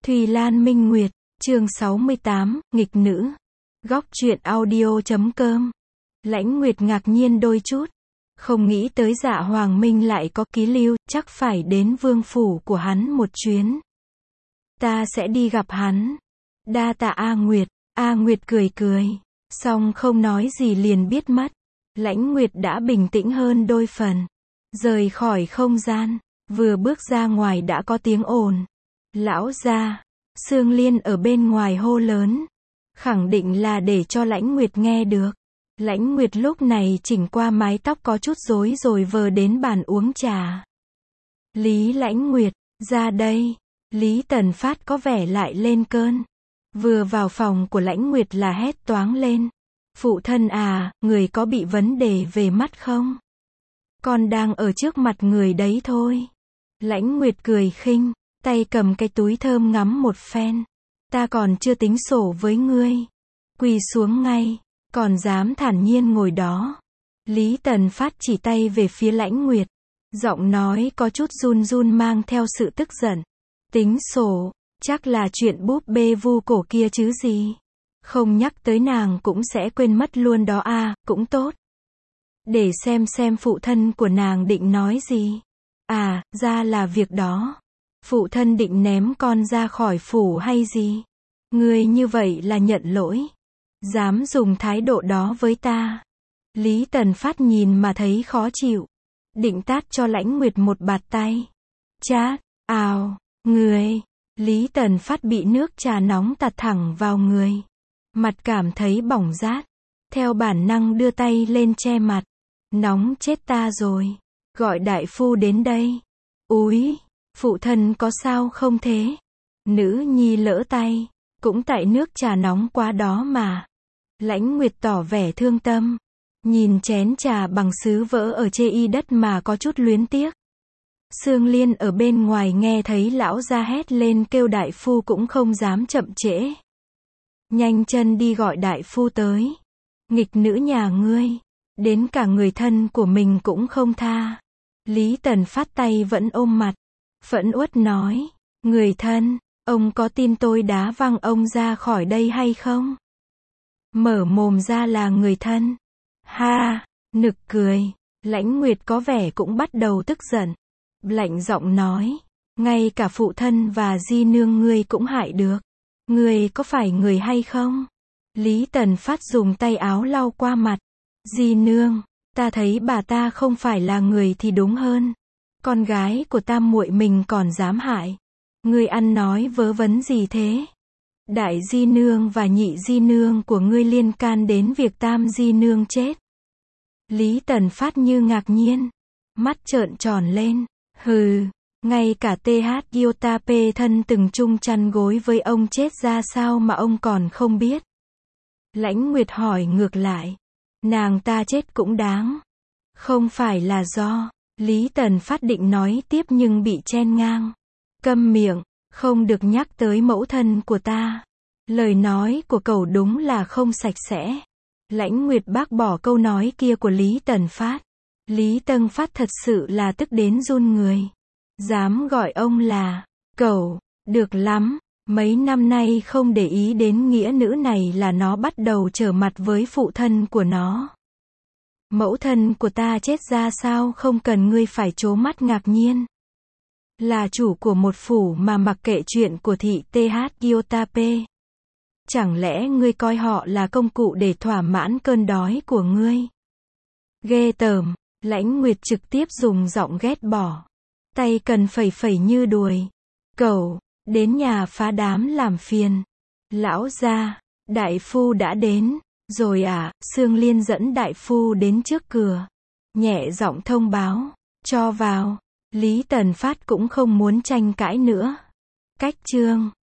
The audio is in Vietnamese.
Thùy Lan Minh Nguyệt, chương 68, nghịch nữ. Góc truyện audio.com. Lãnh Nguyệt ngạc nhiên đôi chút. Không nghĩ tới Dạ Hoàng Minh lại có ký lưu, chắc phải đến vương phủ của hắn một chuyến. Ta sẽ đi gặp hắn. Đa tạ A Nguyệt. A Nguyệt cười cười. Xong không nói gì liền biết mất. Lãnh Nguyệt đã bình tĩnh hơn đôi phần. Rời khỏi không gian. Vừa bước ra ngoài đã có tiếng ồn. Lão gia. Sương Liên ở bên ngoài hô lớn. Khẳng định là để cho Lãnh Nguyệt nghe được. Lãnh Nguyệt lúc này chỉnh qua mái tóc có chút rối rồi vờ đến bàn uống trà. Lý Lãnh Nguyệt, ra đây. Lý Tần Phát có vẻ lại lên cơn. Vừa vào phòng của Lãnh Nguyệt là hét toáng lên. Phụ thân à, người có bị vấn đề về mắt không? Con đang ở trước mặt người đấy thôi. Lãnh Nguyệt cười khinh, tay cầm cái túi thơm ngắm một phen. Ta còn chưa tính sổ với ngươi. Quỳ xuống ngay, còn dám thản nhiên ngồi đó. Lý Tần Phát chỉ tay về phía Lãnh Nguyệt. Giọng nói có chút run run mang theo sự tức giận. Tính sổ, chắc là chuyện búp bê vu cổ kia chứ gì. Không nhắc tới nàng cũng sẽ quên mất luôn đó à, cũng tốt. Để xem phụ thân của nàng định nói gì. À, ra là việc đó. Phụ thân định ném con ra khỏi phủ hay gì? Ngươi như vậy là nhận lỗi. Dám dùng thái độ đó với ta. Lý Tần Phát nhìn mà thấy khó chịu. Định tát cho Lãnh Nguyệt một bạt tay. Chát, ào, người. Lý Tần Phát bị nước trà nóng tạt thẳng vào người. Mặt cảm thấy bỏng rát. Theo bản năng đưa tay lên che mặt. Nóng chết ta rồi. Gọi đại phu đến đây. Úi, phụ thân có sao không thế? Nữ nhi lỡ tay. Cũng tại nước trà nóng quá đó mà. Lãnh Nguyệt tỏ vẻ thương tâm. Nhìn chén trà bằng sứ vỡ ở chê y đất mà có chút luyến tiếc. Sương Liên ở bên ngoài nghe thấy lão ra hét lên kêu đại phu cũng không dám chậm trễ. Nhanh chân đi gọi đại phu tới. Nghịch nữ nhà ngươi. Đến cả người thân của mình cũng không tha. Lý Tần Phát tay vẫn ôm mặt. Phẫn uất nói. Người thân, ông có tin tôi đá văng ông ra khỏi đây hay không? Mở mồm ra là người thân. Ha, nực cười. Lãnh Nguyệt có vẻ cũng bắt đầu tức giận. Lạnh giọng nói. Ngay cả phụ thân và di nương ngươi cũng hại được. Ngươi có phải người hay không? Lý Tần Phát dùng tay áo lau qua mặt. Di nương, ta thấy bà ta không phải là người thì đúng hơn. Con gái của tam muội mình còn dám hại. Ngươi ăn nói vớ vẩn gì thế? Đại di nương và nhị di nương của ngươi liên can đến việc tam di nương chết. Lý Tần Phát như ngạc nhiên. Mắt trợn tròn lên. Hừ, ngay cả TH Yotape thân từng chung chăn gối với ông chết ra sao mà ông còn không biết. Lãnh Nguyệt hỏi ngược lại. Nàng ta chết cũng đáng. Không phải là do. Lý Tần Phát định nói tiếp nhưng bị chen ngang. Câm miệng, không được nhắc tới mẫu thân của ta. Lời nói của cậu đúng là không sạch sẽ. Lãnh Nguyệt bác bỏ câu nói kia của Lý Tần Phát. Lý Tần Phát thật sự là tức đến run người. Dám gọi ông là cậu, được lắm. Mấy năm nay không để ý đến nghĩa nữ này là nó bắt đầu trở mặt với phụ thân của nó. Mẫu thân của ta chết ra sao không cần ngươi phải trố mắt ngạc nhiên. Là chủ của một phủ mà mặc kệ chuyện của thị TH Yotape. Chẳng lẽ ngươi coi họ là công cụ để thỏa mãn cơn đói của ngươi? Ghê tởm. Lãnh Nguyệt trực tiếp dùng giọng ghét bỏ. Tay cần phẩy như đuổi. Cậu, đến nhà phá đám làm phiền. Lão gia, đại phu đã đến. Rồi à, Sương Liên dẫn đại phu đến trước cửa. Nhẹ giọng thông báo. Cho vào. Lý Tần Phát cũng không muốn tranh cãi nữa. Cách chương.